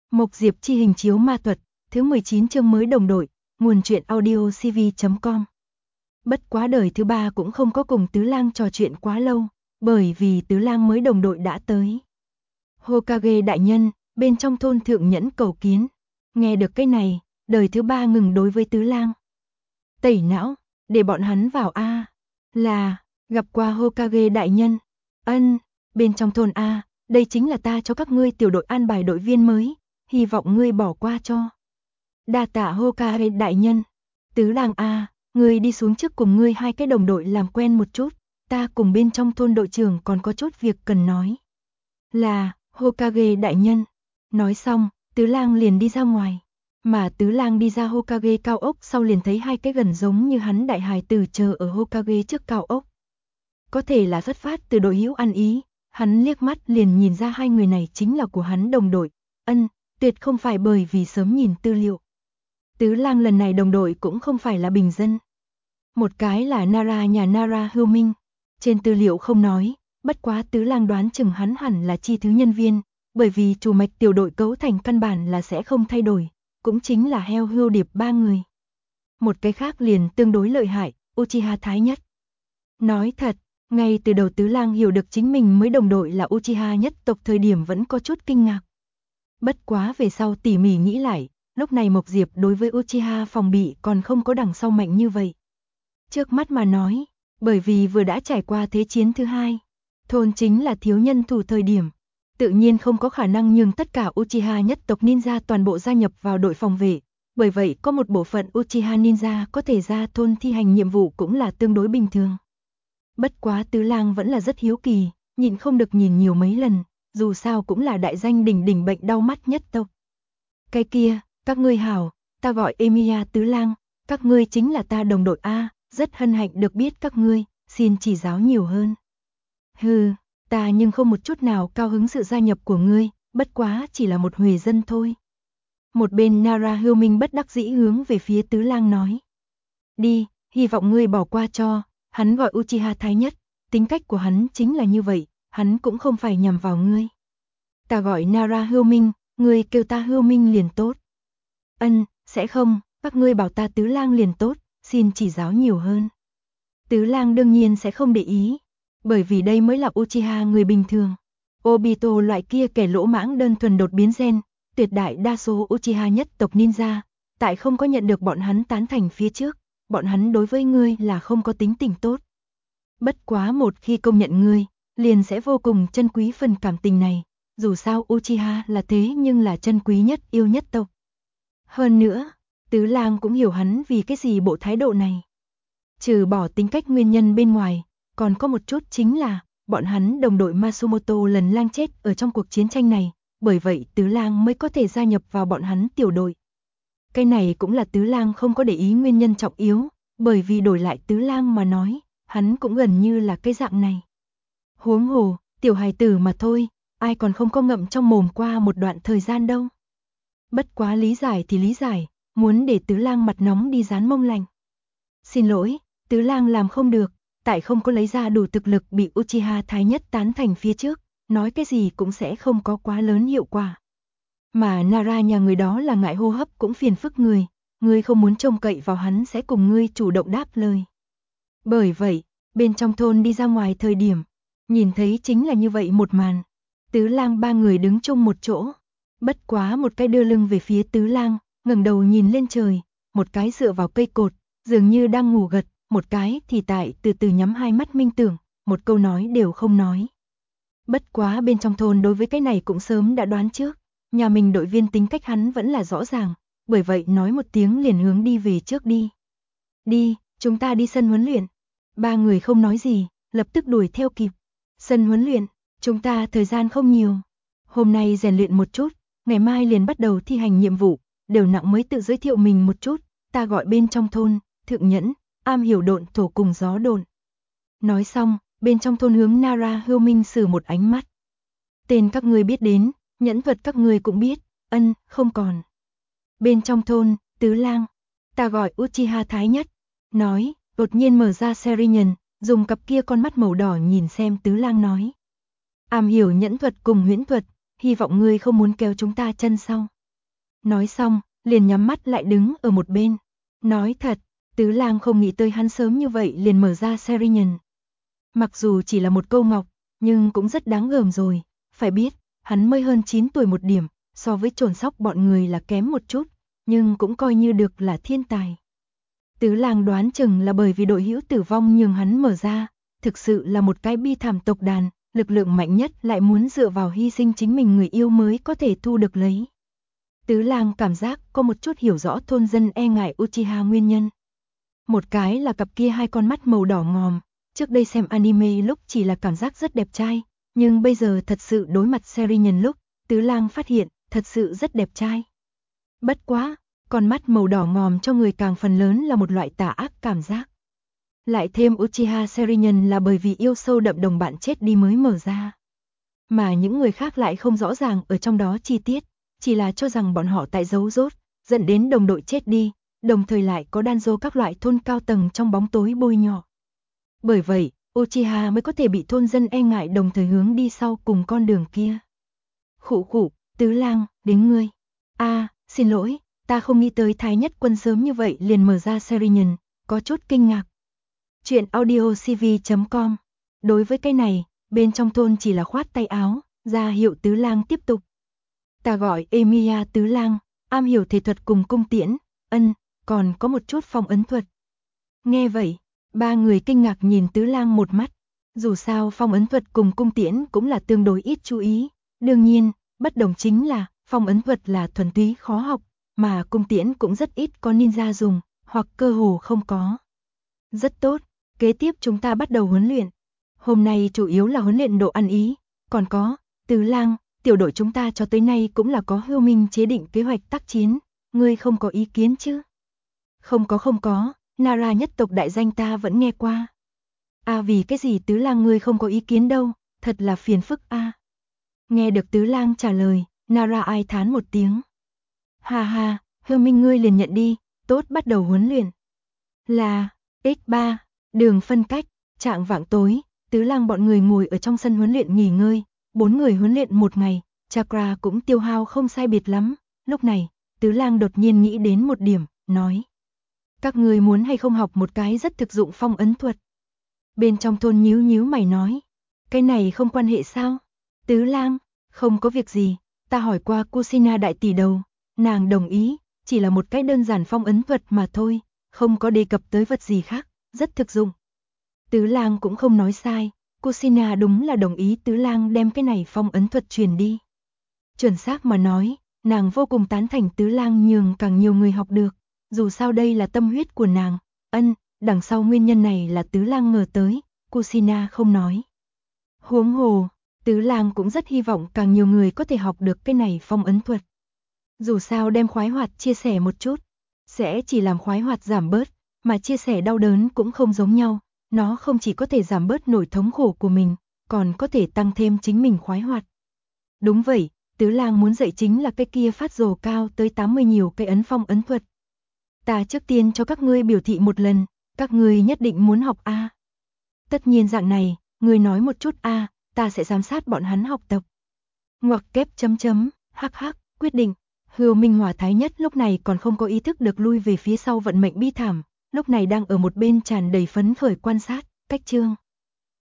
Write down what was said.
Mộc Diệp chi hình chiếu ma thuật, thứ 19 chương mới đồng đội, nguồn truyện audio cv.com. Bất quá đời thứ ba cũng không có cùng Tứ Lang trò chuyện quá lâu, bởi vì Tứ Lang mới đồng đội đã tới. Hokage đại nhân, bên trong thôn thượng nhẫn cầu kiến. Nghe được cái này, đời thứ ba ngừng đối với Tứ Lang. Tẩy não, để bọn hắn vào a. Là, gặp qua Hokage đại nhân. Ân, bên trong thôn a, đây chính là ta cho các ngươi tiểu đội an bài đội viên mới, hy vọng ngươi bỏ qua cho. Đa tạ Hokage đại nhân. Tứ Lang a, ngươi đi xuống trước cùng ngươi hai cái đồng đội làm quen một chút, ta cùng bên trong thôn đội trưởng còn có chút việc cần nói. Là, Hokage đại nhân. Nói xong, Tứ Lang liền đi ra ngoài. Mà Tứ Lang đi ra Hokage cao ốc sau liền thấy hai cái gần giống như hắn đại hài tử chờ ở Hokage trước cao ốc. Có thể là xuất phát từ đội hữu ăn ý, hắn liếc mắt liền nhìn ra hai người này chính là của hắn đồng đội. Ân, tuyệt không phải bởi vì sớm nhìn tư liệu. Tứ Lang lần này đồng đội cũng không phải là bình dân. Một cái là Nara nhà Nara Hưu Minh. Trên tư liệu không nói, bất quá Tứ Lang đoán chừng hắn hẳn là chi thứ nhân viên, bởi vì chủ mạch tiểu đội cấu thành căn bản là sẽ không thay đổi, cũng chính là heo hưu điệp ba người. Một cái khác liền tương đối lợi hại, Uchiha Thái Nhất. Nói thật, ngay từ đầu Tứ Lang hiểu được chính mình mới đồng đội là Uchiha nhất tộc thời điểm vẫn có chút kinh ngạc. Bất quá về sau tỉ mỉ nghĩ lại, lúc này Mộc Diệp đối với Uchiha phòng bị còn không có đằng sau mạnh như vậy. Trước mắt mà nói, bởi vì vừa đã trải qua thế chiến thứ hai, thôn chính là thiếu nhân thủ thời điểm, tự nhiên không có khả năng nhường tất cả Uchiha nhất tộc ninja toàn bộ gia nhập vào đội phòng vệ, bởi vậy có một bộ phận Uchiha ninja có thể ra thôn thi hành nhiệm vụ cũng là tương đối bình thường. Bất quá Tứ Lang vẫn là rất hiếu kỳ, nhịn không được nhìn nhiều mấy lần, dù sao cũng là đại danh đỉnh đỉnh bệnh đau mắt nhất tộc. Cái kia, các ngươi hảo, ta gọi Emiya Tứ Lang, các ngươi chính là ta đồng đội a, rất hân hạnh được biết các ngươi, xin chỉ giáo nhiều hơn. Hừ, ta nhưng không một chút nào cao hứng sự gia nhập của ngươi, bất quá chỉ là một huề dân thôi. Một bên Nara Hưu Minh bất đắc dĩ hướng về phía Tứ Lang nói. Đi, hy vọng ngươi bỏ qua cho, hắn gọi Uchiha Thái Nhất, tính cách của hắn chính là như vậy, hắn cũng không phải nhằm vào ngươi. Ta gọi Nara Hưu Minh, ngươi kêu ta Hưu Minh liền tốt. Ân, sẽ không, các ngươi bảo ta Tứ Lang liền tốt, xin chỉ giáo nhiều hơn. Tứ Lang đương nhiên sẽ không để ý, bởi vì đây mới là Uchiha người bình thường. Obito loại kia kẻ lỗ mãng đơn thuần đột biến gen, tuyệt đại đa số Uchiha nhất tộc ninja, tại không có nhận được bọn hắn tán thành phía trước, bọn hắn đối với ngươi là không có tính tình tốt. Bất quá một khi công nhận ngươi, liền sẽ vô cùng trân quý phần cảm tình này, dù sao Uchiha là thế nhưng là trân quý nhất yêu nhất tộc. Hơn nữa, Tứ Lang cũng hiểu hắn vì cái gì bộ thái độ này. Trừ bỏ tính cách nguyên nhân bên ngoài, còn có một chút chính là, bọn hắn đồng đội Masumoto lần lang chết ở trong cuộc chiến tranh này, bởi vậy Tứ Lang mới có thể gia nhập vào bọn hắn tiểu đội. Cái này cũng là Tứ Lang không có để ý nguyên nhân trọng yếu, bởi vì đổi lại Tứ Lang mà nói, hắn cũng gần như là cái dạng này. Huống hồ, tiểu hài tử mà thôi, ai còn không có ngậm trong mồm qua một đoạn thời gian đâu. Bất quá lý giải thì lý giải, muốn để Tứ Lang mặt nóng đi dán mông lạnh. Xin lỗi, Tứ Lang làm không được, tại không có lấy ra đủ thực lực bị Uchiha Thái Nhất tán thành phía trước, nói cái gì cũng sẽ không có quá lớn hiệu quả. Mà Nara nhà người đó là ngại hô hấp cũng phiền phức người không muốn trông cậy vào hắn sẽ cùng ngươi chủ động đáp lời. Bởi vậy, bên trong thôn đi ra ngoài thời điểm, nhìn thấy chính là như vậy một màn. Tứ Lang ba người đứng chung một chỗ, bất quá một cái đưa lưng về phía Tứ Lang, ngẩng đầu nhìn lên trời, một cái dựa vào cây cột, dường như đang ngủ gật, một cái thì tại từ từ nhắm hai mắt minh tưởng, một câu nói đều không nói. Bất quá bên trong thôn đối với cái này cũng sớm đã đoán trước, nhà mình đội viên tính cách hắn vẫn là rõ ràng, bởi vậy nói một tiếng liền hướng đi về trước đi. Đi, chúng ta đi sân huấn luyện. Ba người không nói gì, lập tức đuổi theo kịp. Sân huấn luyện, chúng ta thời gian không nhiều. Hôm nay rèn luyện một chút, ngày mai liền bắt đầu thi hành nhiệm vụ, đều nặng mới tự giới thiệu mình một chút, ta gọi bên trong thôn, thượng nhẫn, am hiểu độn thổ cùng gió độn. Nói xong, bên trong thôn hướng Nara Hưu Minh sử một ánh mắt. Tên các ngươi biết đến, nhẫn thuật các ngươi cũng biết, ân, không còn. Bên trong thôn, Tứ Lang, ta gọi Uchiha Thái Nhất, nói, đột nhiên mở ra Serinhân, dùng cặp kia con mắt màu đỏ nhìn xem Tứ Lang nói. Am hiểu nhẫn thuật cùng huyễn thuật, hy vọng ngươi không muốn kéo chúng ta chân sau. Nói xong, liền nhắm mắt lại đứng ở một bên. Nói thật, Tứ Lang không nghĩ tới hắn sớm như vậy liền mở ra Serinhân. Mặc dù chỉ là một câu ngọc, nhưng cũng rất đáng gờm rồi. Phải biết, hắn mới hơn 9 tuổi một điểm, so với Trồn Sóc bọn người là kém một chút, nhưng cũng coi như được là thiên tài. Tứ Lang đoán chừng là bởi vì đội hữu tử vong nhường hắn mở ra, thực sự là một cái bi thảm tộc đàn, lực lượng mạnh nhất lại muốn dựa vào hy sinh chính mình người yêu mới có thể thu được lấy. Tứ Lang cảm giác có một chút hiểu rõ thôn dân e ngại Uchiha nguyên nhân. Một cái là cặp kia hai con mắt màu đỏ ngòm, trước đây xem anime lúc chỉ là cảm giác rất đẹp trai, nhưng bây giờ thật sự đối mặt Serinhân lúc, Tứ Lang phát hiện thật sự rất đẹp trai. Bất quá, con mắt màu đỏ ngòm cho người càng phần lớn là một loại tà ác cảm giác. Lại thêm Uchiha Serinhân là bởi vì yêu sâu đậm đồng bạn chết đi mới mở ra. Mà những người khác lại không rõ ràng ở trong đó chi tiết, chỉ là cho rằng bọn họ tại giấu rốt, dẫn đến đồng đội chết đi, đồng thời lại có Danzo các loại thôn cao tầng trong bóng tối bôi nhọ. Bởi vậy, Uchiha mới có thể bị thôn dân e ngại đồng thời hướng đi sau cùng con đường kia. Khụ khụ, Tứ Lang, đến ngươi. Xin lỗi, ta không nghĩ tới Thái Nhất Quân sớm như vậy liền mở ra Serinhân, có chút kinh ngạc. Chuyện audiocv.com. Đối với cái này, bên trong thôn chỉ là khoát tay áo, ra hiệu Tứ Lang tiếp tục. Ta gọi Emiya Tứ Lang, am hiểu thể thuật cùng cung tiễn, còn có một chút phong ấn thuật. Nghe vậy, ba người kinh ngạc nhìn Tứ Lang một mắt. Dù sao phong ấn thuật cùng cung tiễn cũng là tương đối ít chú ý. Đương nhiên, bất đồng chính là phong ấn thuật là thuần túy khó học, mà cung tiễn cũng rất ít có ninja dùng, hoặc cơ hồ không có. Rất tốt, kế tiếp chúng ta bắt đầu huấn luyện. Hôm nay chủ yếu là huấn luyện độ ăn ý, còn có, Tứ Lang, tiểu đội chúng ta cho tới nay cũng là có Hưu Minh chế định kế hoạch tác chiến, ngươi không có ý kiến chứ? Không có, Nara nhất tộc đại danh ta vẫn nghe qua. Vì cái gì Tứ Lang ngươi không có ý kiến đâu, thật là phiền phức a. Nghe được Tứ Lang trả lời, Nara ai thán một tiếng. Ha, Hưu Minh ngươi liền nhận đi, tốt bắt đầu huấn luyện. Là, X3, đường phân cách, trạng vạng tối, Tứ Lang bọn người ngồi ở trong sân huấn luyện nghỉ ngơi, 4 người huấn luyện một ngày, chakra cũng tiêu hao không sai biệt lắm. Lúc này, Tứ Lang đột nhiên nghĩ đến một điểm, nói. Các người muốn hay không học một cái rất thực dụng phong ấn thuật? Bên trong thôn nhíu mày nói. Cái này không quan hệ sao? Tứ Lang, không có việc gì, ta hỏi qua Kusina đại tỷ đầu, nàng đồng ý, chỉ là một cái đơn giản phong ấn thuật mà thôi, không có đề cập tới vật gì khác, rất thực dụng. Tứ Lang cũng không nói sai, Kusina đúng là đồng ý Tứ Lang đem cái này phong ấn thuật truyền đi. Chuẩn xác mà nói, nàng vô cùng tán thành Tứ Lang nhường càng nhiều người học được, dù sao đây là tâm huyết của nàng. Đằng sau nguyên nhân này là Tứ Lang ngờ tới, Kusina không nói. Huống hồ, Tứ Lang cũng rất hy vọng càng nhiều người có thể học được cái này phong ấn thuật. Dù sao đem khoái hoạt chia sẻ một chút, sẽ chỉ làm khoái hoạt giảm bớt, mà chia sẻ đau đớn cũng không giống nhau, nó không chỉ có thể giảm bớt nỗi thống khổ của mình, còn có thể tăng thêm chính mình khoái hoạt. Đúng vậy, Tứ Lang muốn dạy chính là cái kia phát rồ cao tới 80 nhiều cái ấn phong ấn thuật. Ta trước tiên cho các ngươi biểu thị một lần, các ngươi nhất định muốn học a. Tất nhiên dạng này, ngươi nói một chút a, ta sẽ giám sát bọn hắn học tập. Ngoặc kép hắc, quyết định. Hưu Minh Hòa Thái Nhất lúc này còn không có ý thức được lui về phía sau vận mệnh bi thảm, lúc này đang ở một bên tràn đầy phấn khởi quan sát, cách chương.